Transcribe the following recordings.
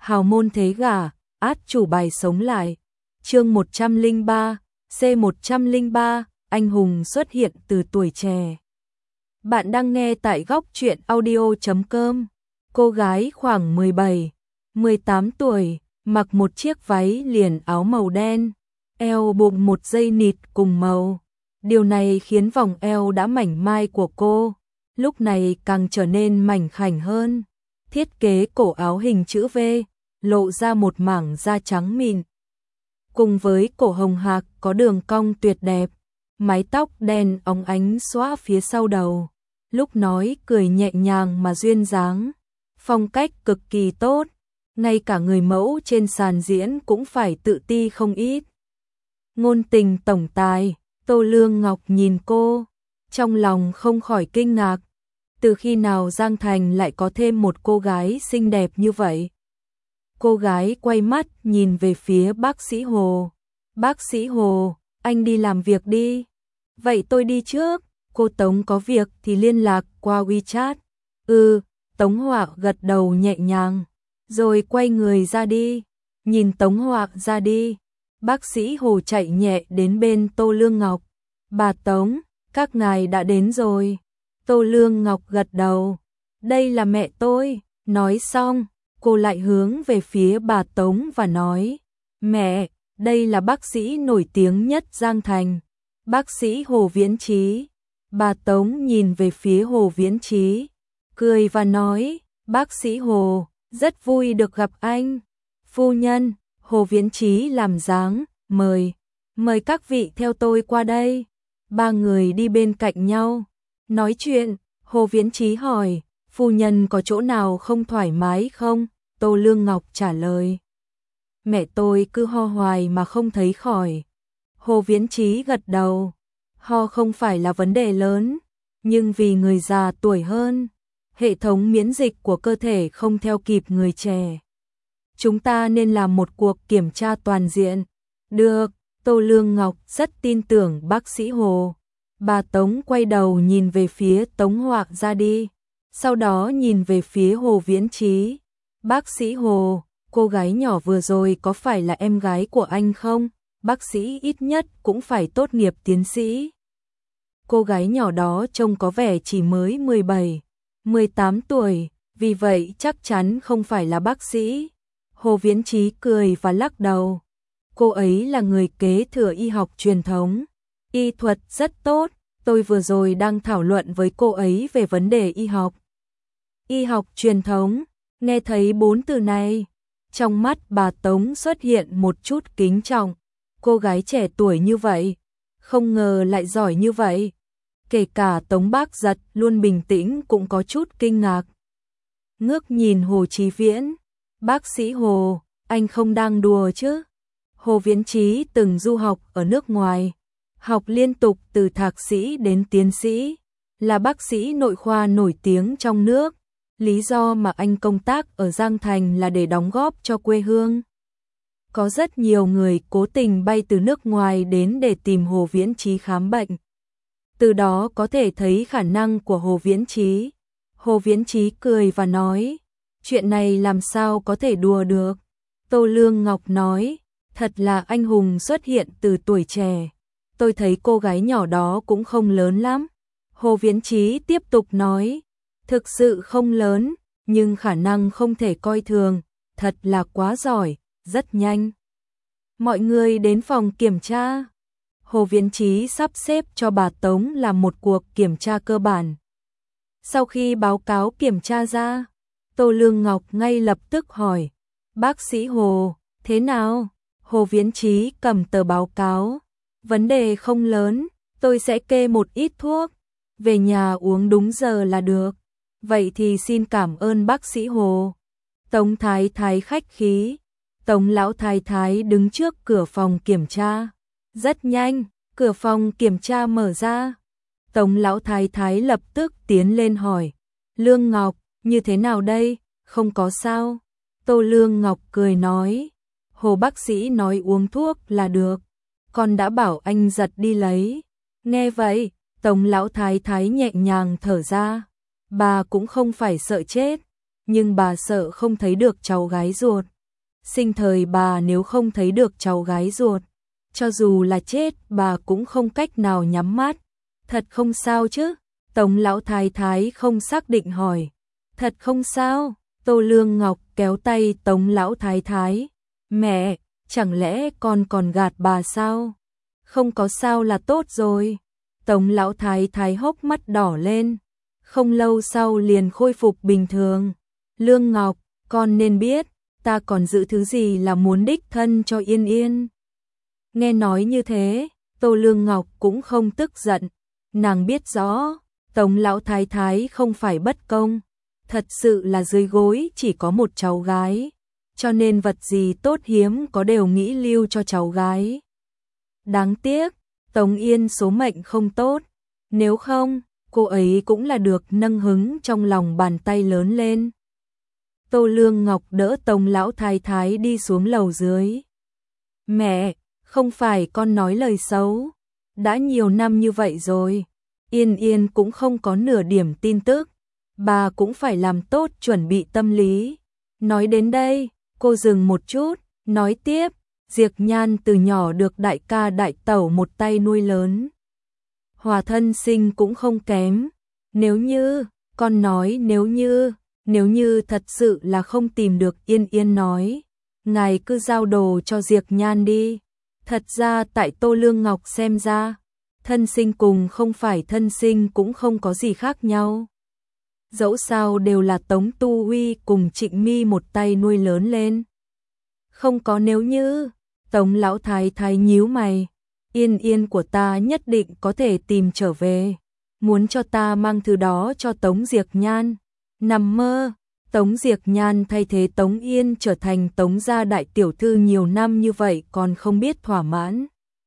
hào môn thế gả, át chủ bài sống lại. Chương 103, C103, anh hùng xuất hiện từ tuổi trẻ. Bạn đang nghe tại góc truyện audio.com. Cô gái khoảng 17, 18 tuổi, mặc một chiếc váy liền áo màu đen, eo buộc một dây nịt cùng màu. Điều này khiến vòng eo đã mảnh mai của cô lúc này càng trở nên mảnh khảnh hơn. Thiết kế cổ áo hình chữ V, lộ ra một mảng da trắng mịn. Cùng với cổ hồng hạc có đường cong tuyệt đẹp, mái tóc đen óng ánh xõa phía sau đầu. Lúc nói cười nhẹ nhàng mà duyên dáng, phong cách cực kỳ tốt, ngay cả người mẫu trên sàn diễn cũng phải tự ti không ít. Ngôn tình tổng tài, Tô Lương Ngọc nhìn cô, trong lòng không khỏi kinh ngạc. Từ khi nào Giang Thành lại có thêm một cô gái xinh đẹp như vậy? Cô gái quay mắt nhìn về phía bác sĩ Hồ. Bác sĩ Hồ, anh đi làm việc đi. Vậy tôi đi trước, cô Tống có việc thì liên lạc qua WeChat. Tống Họa gật đầu nhẹ nhàng, rồi quay người ra đi. Nhìn Tống Họa ra đi, bác sĩ Hồ chạy nhẹ đến bên Tô Lương Ngọc. Bà Tống, các ngài đã đến rồi. Tô Lương Ngọc gật đầu. Đây là mẹ tôi. Nói xong, cô lại hướng về phía bà Tống và nói, mẹ, đây là bác sĩ nổi tiếng nhất Giang Thành, bác sĩ Hồ Viễn Trí. Bà Tống nhìn về phía Hồ Viễn Trí, cười và nói, bác sĩ Hồ, rất vui được gặp anh. Phu nhân, Hồ Viễn Trí làm dáng, mời các vị theo tôi qua đây. Ba người đi bên cạnh nhau, nói chuyện. Hồ Viễn Trí hỏi, phu nhân có chỗ nào không thoải mái không? Tô Lương Ngọc trả lời, mẹ tôi cứ ho hoài mà không thấy khỏi. Hồ Viễn Trí gật đầu, ho không phải là vấn đề lớn, nhưng vì người già tuổi hơn, hệ thống miễn dịch của cơ thể không theo kịp người trẻ. Chúng ta nên làm một cuộc kiểm tra toàn diện. Được, Tô Lương Ngọc rất tin tưởng bác sĩ Hồ. Bà Tống quay đầu nhìn về phía Tống Họa ra đi, sau đó nhìn về phía Hồ Viễn Trí. Bác sĩ Hồ, cô gái nhỏ vừa rồi có phải là em gái của anh không? Bác sĩ ít nhất cũng phải tốt nghiệp tiến sĩ. Cô gái nhỏ đó trông có vẻ chỉ mới 17, 18 tuổi, vì vậy chắc chắn không phải là bác sĩ. Hồ Viễn Trí cười và lắc đầu. Cô ấy là người kế thừa y học truyền thống. Y thuật rất tốt, tôi vừa rồi đang thảo luận với cô ấy về vấn đề y học. Y học truyền thống, nghe thấy 4 từ này, trong mắt bà Tống xuất hiện một chút kính trọng. Cô gái trẻ tuổi như vậy, không ngờ lại giỏi như vậy. Kể cả Tống Bác Giật luôn bình tĩnh cũng có chút kinh ngạc. Ngước nhìn Hồ Chí Viễn, bác sĩ Hồ, anh không đang đùa chứ? Hồ Viễn Trí từng du học ở nước ngoài, học liên tục từ thạc sĩ đến tiến sĩ, là bác sĩ nội khoa nổi tiếng trong nước. Lý do mà anh công tác ở Giang Thành là để đóng góp cho quê hương. Có rất nhiều người cố tình bay từ nước ngoài đến để tìm Hồ Viễn Trí khám bệnh. Từ đó có thể thấy khả năng của Hồ Viễn Trí. Hồ Viễn Trí cười và nói, chuyện này làm sao có thể đùa được. Tô Lương Ngọc nói, thật là anh hùng xuất hiện từ tuổi trẻ. Tôi thấy cô gái nhỏ đó cũng không lớn lắm. Hồ Viễn Trí tiếp tục nói, thực sự không lớn, nhưng khả năng không thể coi thường, thật là quá giỏi, rất nhanh. Mọi người đến phòng kiểm tra. Hồ Viễn Trí sắp xếp cho bà Tống làm một cuộc kiểm tra cơ bản. Sau khi báo cáo kiểm tra ra, Tô Lương Ngọc ngay lập tức hỏi, bác sĩ Hồ, thế nào? Hồ Viễn Trí cầm tờ báo cáo, vấn đề không lớn, tôi sẽ kê một ít thuốc, về nhà uống đúng giờ là được. Vậy thì xin cảm ơn bác sĩ Hồ. Tống Thái Thái khách khí. Tống Lão Thái Thái đứng trước cửa phòng kiểm tra. Rất nhanh, cửa phòng kiểm tra mở ra. Tống Lão Thái Thái lập tức tiến lên hỏi, Lương Ngọc, như thế nào đây? Không có sao. Tô Lương Ngọc cười nói, Hồ bác sĩ nói uống thuốc là được, con đã bảo anh Giật đi lấy. Nghe vậy, Tống Lão Thái Thái nhẹ nhàng thở ra. Bà cũng không phải sợ chết, nhưng bà sợ không thấy được cháu gái ruột. Sinh thời bà nếu không thấy được cháu gái ruột, cho dù là chết bà cũng không cách nào nhắm mắt. Thật không sao chứ? Tống lão thái thái không xác định hỏi. Thật không sao? Tô Lương Ngọc kéo tay Tống lão thái thái. Mẹ, chẳng lẽ con còn gạt bà sao? Không có sao là tốt rồi. Tống lão thái thái hốc mắt đỏ lên. Không lâu sau liền khôi phục bình thường. Lương Ngọc, con nên biết, ta còn giữ thứ gì là muốn đích thân cho Yên Yên. Nghe nói như thế, Tô Lương Ngọc cũng không tức giận. Nàng biết rõ, Tống lão thái thái không phải bất công. Thật sự là dưới gối chỉ có một cháu gái. Cho nên vật gì tốt hiếm có đều nghĩ lưu cho cháu gái. Đáng tiếc, Tống Yên số mệnh không tốt. Nếu không, cô ấy cũng là được nâng hứng trong lòng bàn tay lớn lên. Tô Lương Ngọc đỡ Tống lão thái thái đi xuống lầu dưới. Mẹ, không phải con nói lời xấu. Đã nhiều năm như vậy rồi, Yên Yên cũng không có nửa điểm tin tức. Bà cũng phải làm tốt chuẩn bị tâm lý. Nói đến đây, cô dừng một chút, nói tiếp. Diệp Nhan từ nhỏ được đại ca đại tẩu một tay nuôi lớn. Hòa thân sinh cũng không kém. Nếu như, con nói nếu như thật sự là không tìm được Yên Yên nói, ngài cứ giao đồ cho Diệp Nhan đi. Thật ra tại Tô Lương Ngọc xem ra, thân sinh cùng không phải thân sinh cũng không có gì khác nhau. Dẫu sao đều là Tống Tu Huy cùng Trịnh Mi một tay nuôi lớn lên. Không có nếu như. Tống lão thái thái nhíu mày. Yên Yên của ta nhất định có thể tìm trở về. Muốn cho ta mang thứ đó cho Tống Diệp Nhan. Nằm mơ. Tống Diệp Nhan thay thế Tống Yên trở thành Tống gia đại tiểu thư nhiều năm như vậy còn không biết thỏa mãn.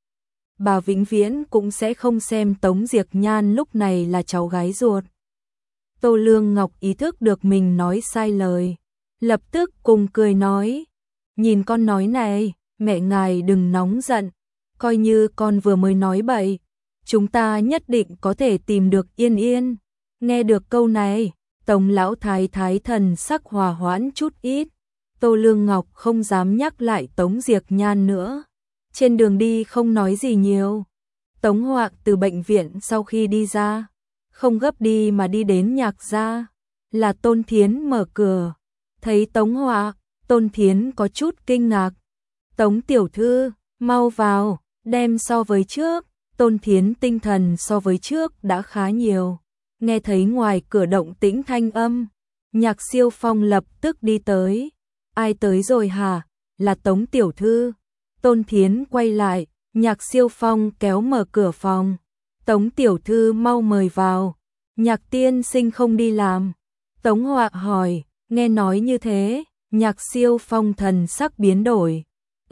Bà vĩnh viễn cũng sẽ không xem Tống Diệp Nhan lúc này là cháu gái ruột. Tô Lương Ngọc ý thức được mình nói sai lời. Lập tức cùng cười nói. Nhìn con nói này, mẹ ngài đừng nóng giận. Coi như con vừa mới nói bậy. Chúng ta nhất định có thể tìm được Yên Yên. Nghe được câu này, Tống lão thái thái thần sắc hòa hoãn chút ít. Tô Lương Ngọc không dám nhắc lại Tống Diệp Nhan nữa. Trên đường đi không nói gì nhiều. Tống Hoạc từ bệnh viện sau khi đi ra, không gấp đi mà đi đến Nhạc gia. Là Tôn Thiến mở cửa. Thấy Tống Hoạc, Tôn Thiến có chút kinh ngạc. Tống tiểu thư, mau vào, đem so với trước. Tôn Thiến tinh thần so với trước đã khá nhiều. Nghe thấy ngoài cửa động tĩnh thanh âm, Nhạc Siêu Phong lập tức đi tới. Ai tới rồi hả? Là Tống tiểu thư. Tôn Thiến quay lại, Nhạc Siêu Phong kéo mở cửa phòng. Tống tiểu thư mau mời vào. Nhạc tiên sinh không đi làm. Tống Hoạc hỏi, nghe nói như thế, Nhạc Siêu Phong thần sắc biến đổi.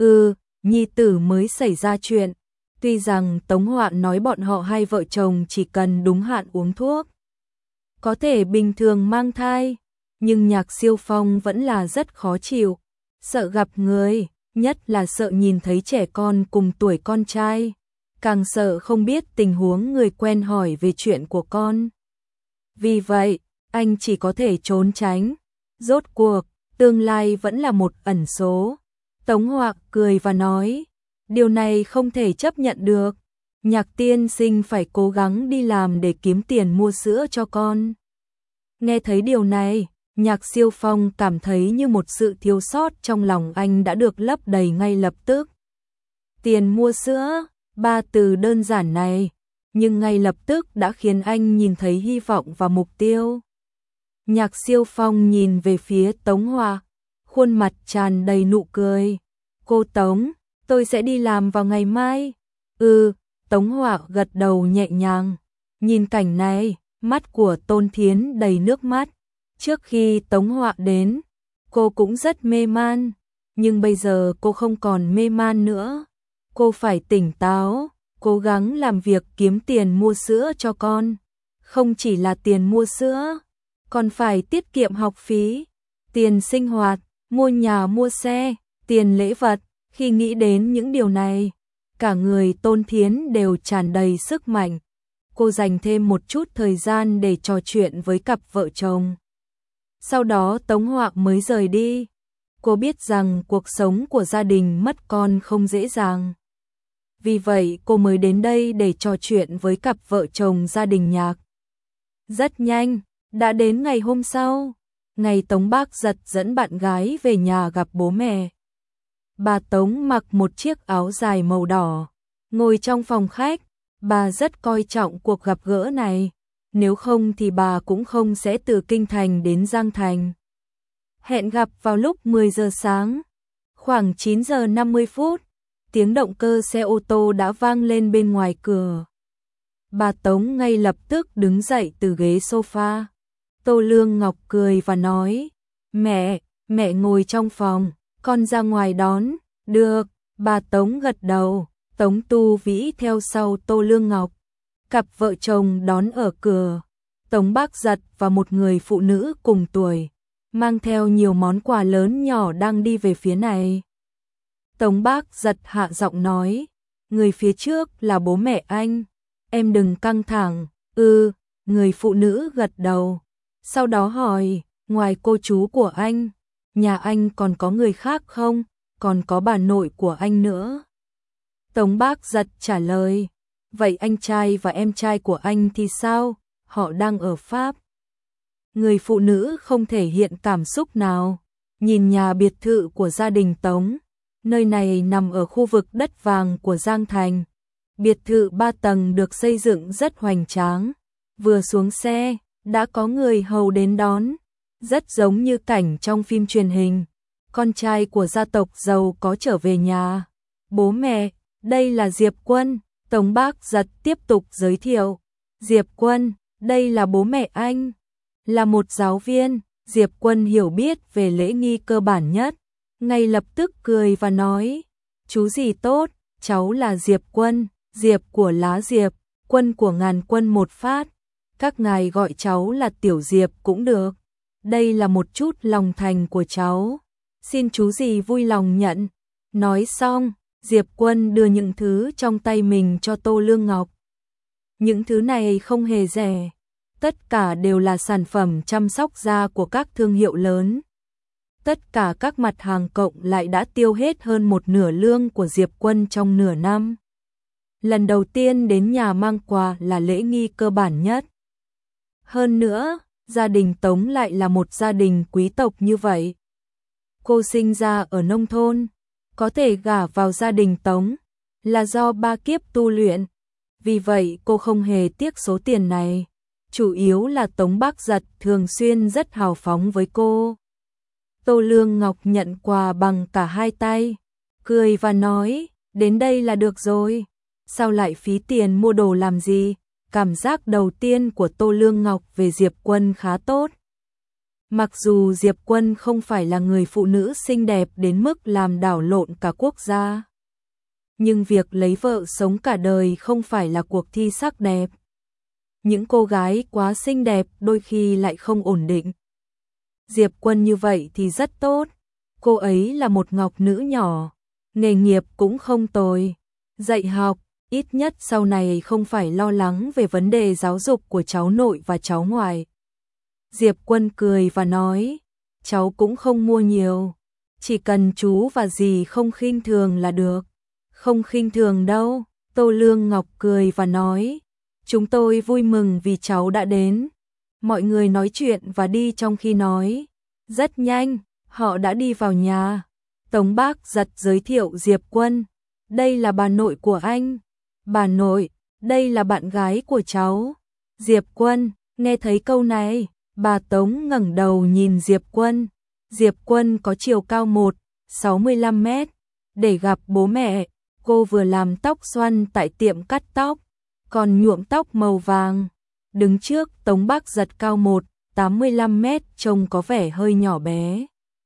Nhi tử mới xảy ra chuyện. Tuy rằng Tống Hoạc nói bọn họ hai vợ chồng chỉ cần đúng hạn uống thuốc, có thể bình thường mang thai, nhưng Nhạc Siêu Phong vẫn là rất khó chịu. Sợ gặp người, nhất là sợ nhìn thấy trẻ con cùng tuổi con trai. Càng sợ không biết tình huống người quen hỏi về chuyện của con. Vì vậy, anh chỉ có thể trốn tránh. Rốt cuộc, tương lai vẫn là một ẩn số. Tống Hoạc cười và nói, điều này không thể chấp nhận được. Nhạc tiên sinh phải cố gắng đi làm để kiếm tiền mua sữa cho con. Nghe thấy điều này, Nhạc Siêu Phong cảm thấy như một sự thiếu sót trong lòng anh đã được lấp đầy ngay lập tức. Tiền mua sữa, ba từ đơn giản này, nhưng ngay lập tức đã khiến anh nhìn thấy hy vọng và mục tiêu. Nhạc Siêu Phong nhìn về phía Tống Hoạc, khuôn mặt tràn đầy nụ cười. Cô Tống, tôi sẽ đi làm vào ngày mai. Tống Hoạc gật đầu nhẹ nhàng. Nhìn cảnh này, mắt của Tôn Thiến đầy nước mắt. Trước khi Tống Hoạc đến, cô cũng rất mê man, nhưng bây giờ cô không còn mê man nữa. Cô phải tỉnh táo, cố gắng làm việc kiếm tiền mua sữa cho con. Không chỉ là tiền mua sữa, còn phải tiết kiệm học phí, tiền sinh hoạt, mua nhà mua xe, tiền lễ vật. Khi nghĩ đến những điều này, cả người Tôn Thiến đều tràn đầy sức mạnh. Cô dành thêm một chút thời gian để trò chuyện với cặp vợ chồng. Sau đó Tống Hoạc mới rời đi. Cô biết rằng cuộc sống của gia đình mất con không dễ dàng. Vì vậy cô mới đến đây để trò chuyện với cặp vợ chồng gia đình Nhạc. Rất nhanh, đã đến ngày hôm sau, ngày Tống Bác Giật dẫn bạn gái về nhà gặp bố mẹ. Bà Tống mặc một chiếc áo dài màu đỏ, ngồi trong phòng khách, bà rất coi trọng cuộc gặp gỡ này, nếu không thì bà cũng không sẽ từ Kinh Thành đến Giang Thành. Hẹn gặp vào lúc 10 giờ sáng, khoảng 9 giờ 50 phút, tiếng động cơ xe ô tô đã vang lên bên ngoài cửa. Bà Tống ngay lập tức đứng dậy từ ghế sofa. Tô Lương Ngọc cười và nói, mẹ ngồi trong phòng, con ra ngoài đón. Được, bà Tống gật đầu. Tống Tu Vĩ theo sau Tô Lương Ngọc. Cặp vợ chồng đón ở cửa. Tống Bác Giật và một người phụ nữ cùng tuổi, mang theo nhiều món quà lớn nhỏ đang đi về phía này. Tống Bác Giật hạ giọng nói, người phía trước là bố mẹ anh, em đừng căng thẳng. Người phụ nữ gật đầu. Sau đó hỏi, ngoài cô chú của anh, nhà anh còn có người khác không? Còn có bà nội của anh nữa. Tống Bác Giật trả lời, vậy anh trai và em trai của anh thì sao? Họ đang ở Pháp. Người phụ nữ không thể hiện cảm xúc nào, nhìn nhà biệt thự của gia đình Tống. Nơi này nằm ở khu vực đất vàng của Giang Thành. Biệt thự 3 tầng được xây dựng rất hoành tráng. Vừa xuống xe, đã có người hầu đến đón, rất giống như cảnh trong phim truyền hình. Con trai của gia tộc giàu có trở về nhà. Bố mẹ, đây là Diệp Quân. Tống Bác Giật tiếp tục giới thiệu. Diệp Quân, đây là bố mẹ anh. Là một giáo viên, Diệp Quân hiểu biết về lễ nghi cơ bản nhất. Ngay lập tức cười và nói, chú gì tốt, cháu là Diệp Quân, Diệp của lá Diệp, Quân của ngàn quân một phát. Các ngài gọi cháu là Tiểu Diệp cũng được. Đây là một chút lòng thành của cháu. Xin chú gì vui lòng nhận. Nói xong, Diệp Quân đưa những thứ trong tay mình cho Tô Lương Ngọc. Những thứ này không hề rẻ. Tất cả đều là sản phẩm chăm sóc da của các thương hiệu lớn. Tất cả các mặt hàng cộng lại đã tiêu hết hơn một nửa lương của Diệp Quân trong nửa năm. Lần đầu tiên đến nhà mang quà là lễ nghi cơ bản nhất. Hơn nữa, gia đình Tống lại là một gia đình quý tộc như vậy. Cô sinh ra ở nông thôn, có thể gả vào gia đình Tống là do 3 kiếp tu luyện. Vì vậy cô không hề tiếc số tiền này. Chủ yếu là Tống Bác Giật thường xuyên rất hào phóng với cô. Tô Lương Ngọc nhận quà bằng cả hai tay, cười và nói, đến đây là được rồi. Sao lại phí tiền mua đồ làm gì? Cảm giác đầu tiên của Tô Lương Ngọc về Diệp Quân khá tốt. Mặc dù Diệp Quân không phải là người phụ nữ xinh đẹp đến mức làm đảo lộn cả quốc gia, nhưng việc lấy vợ sống cả đời không phải là cuộc thi sắc đẹp. Những cô gái quá xinh đẹp đôi khi lại không ổn định. Diệp Quân như vậy thì rất tốt. Cô ấy là một ngọc nữ nhỏ, nghề nghiệp cũng không tồi, dạy học, ít nhất sau này không phải lo lắng về vấn đề giáo dục của cháu nội và cháu ngoại. Diệp Quân cười và nói, cháu cũng không mua nhiều, chỉ cần chú và dì không khinh thường là được. Không khinh thường đâu, Tô Lương Ngọc cười và nói, chúng tôi vui mừng vì cháu đã đến. Mọi người nói chuyện và đi trong khi nói. Rất nhanh, họ đã đi vào nhà. Tống Bác Giật giới thiệu Diệp Quân. Đây là bà nội của anh. Bà nội, đây là bạn gái của cháu. Diệp Quân, nghe thấy câu này, bà Tống ngẩng đầu nhìn Diệp Quân. Diệp Quân có chiều cao 1,65 mét. Để gặp bố mẹ, cô vừa làm tóc xoăn tại tiệm cắt tóc, còn nhuộm tóc màu vàng. Đứng trước Tống Bác Giật cao 1,85 mét trông có vẻ hơi nhỏ bé.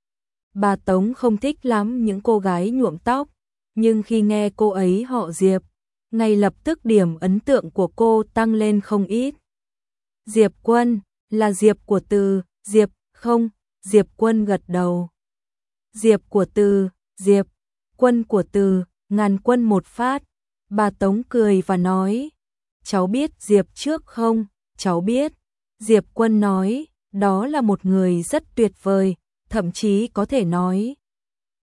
Bà Tống không thích lắm những cô gái nhuộm tóc, nhưng khi nghe cô ấy họ Diệp, ngay lập tức điểm ấn tượng của cô tăng lên không ít. Diệp Quân, là Diệp của Từ, Diệp, không, Diệp Quân gật đầu. Diệp của Từ, Diệp, Quân của Từ, ngàn quân một phát. Bà Tống cười và nói, cháu biết Diệp trước không? Cháu biết. Diệp Quân nói, đó là một người rất tuyệt vời, thậm chí có thể nói,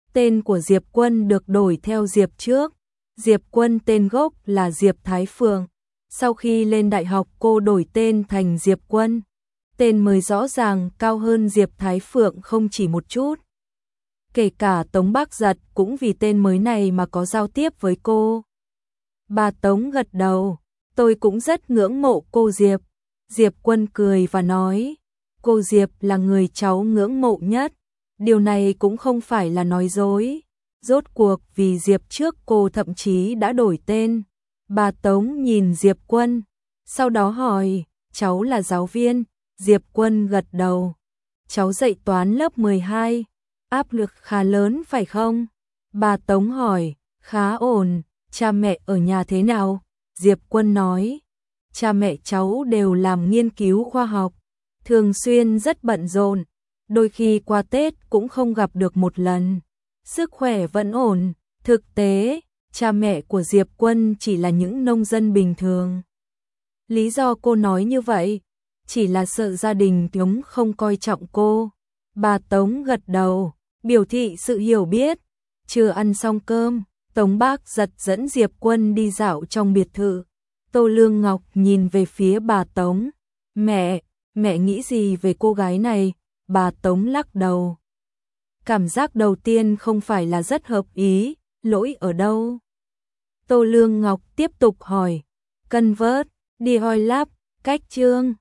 Tên của Diệp Quân được đổi theo Diệp trước. Diệp Quân tên gốc là Diệp Thái Phượng. Sau khi lên đại học cô đổi tên thành Diệp Quân. Tên mới rõ ràng cao hơn Diệp Thái Phượng không chỉ một chút. Kể cả Tống Bác Giật cũng vì tên mới này mà có giao tiếp với cô. Bà Tống gật đầu, tôi cũng rất ngưỡng mộ cô Diệp. Diệp Quân cười và nói, cô Diệp là người cháu ngưỡng mộ nhất. Điều này cũng không phải là nói dối. Rốt cuộc vì Diệp trước cô thậm chí đã đổi tên. Bà Tống nhìn Diệp Quân, sau đó hỏi, cháu là giáo viên? Diệp Quân gật đầu. Cháu dạy toán lớp 12, áp lực khá lớn phải không? Bà Tống hỏi, khá ổn, cha mẹ ở nhà thế nào? Diệp Quân nói, cha mẹ cháu đều làm nghiên cứu khoa học, thường xuyên rất bận rộn, đôi khi qua Tết cũng không gặp được một lần. Sức khỏe vẫn ổn, thực tế, cha mẹ của Diệp Quân chỉ là những nông dân bình thường. Lý do cô nói như vậy, chỉ là sợ gia đình Tống không coi trọng cô. Bà Tống gật đầu, biểu thị sự hiểu biết. Chưa ăn xong cơm, Tống Bác Giật dẫn Diệp Quân đi dạo trong biệt thự. Tô Lương Ngọc nhìn về phía bà Tống. Mẹ nghĩ gì về cô gái này? Bà Tống lắc đầu. Cảm giác đầu tiên không phải là rất hợp ý, lỗi ở đâu? Tô Lương Ngọc tiếp tục hỏi. Cân vớt, đi hoi lắp, cách chương.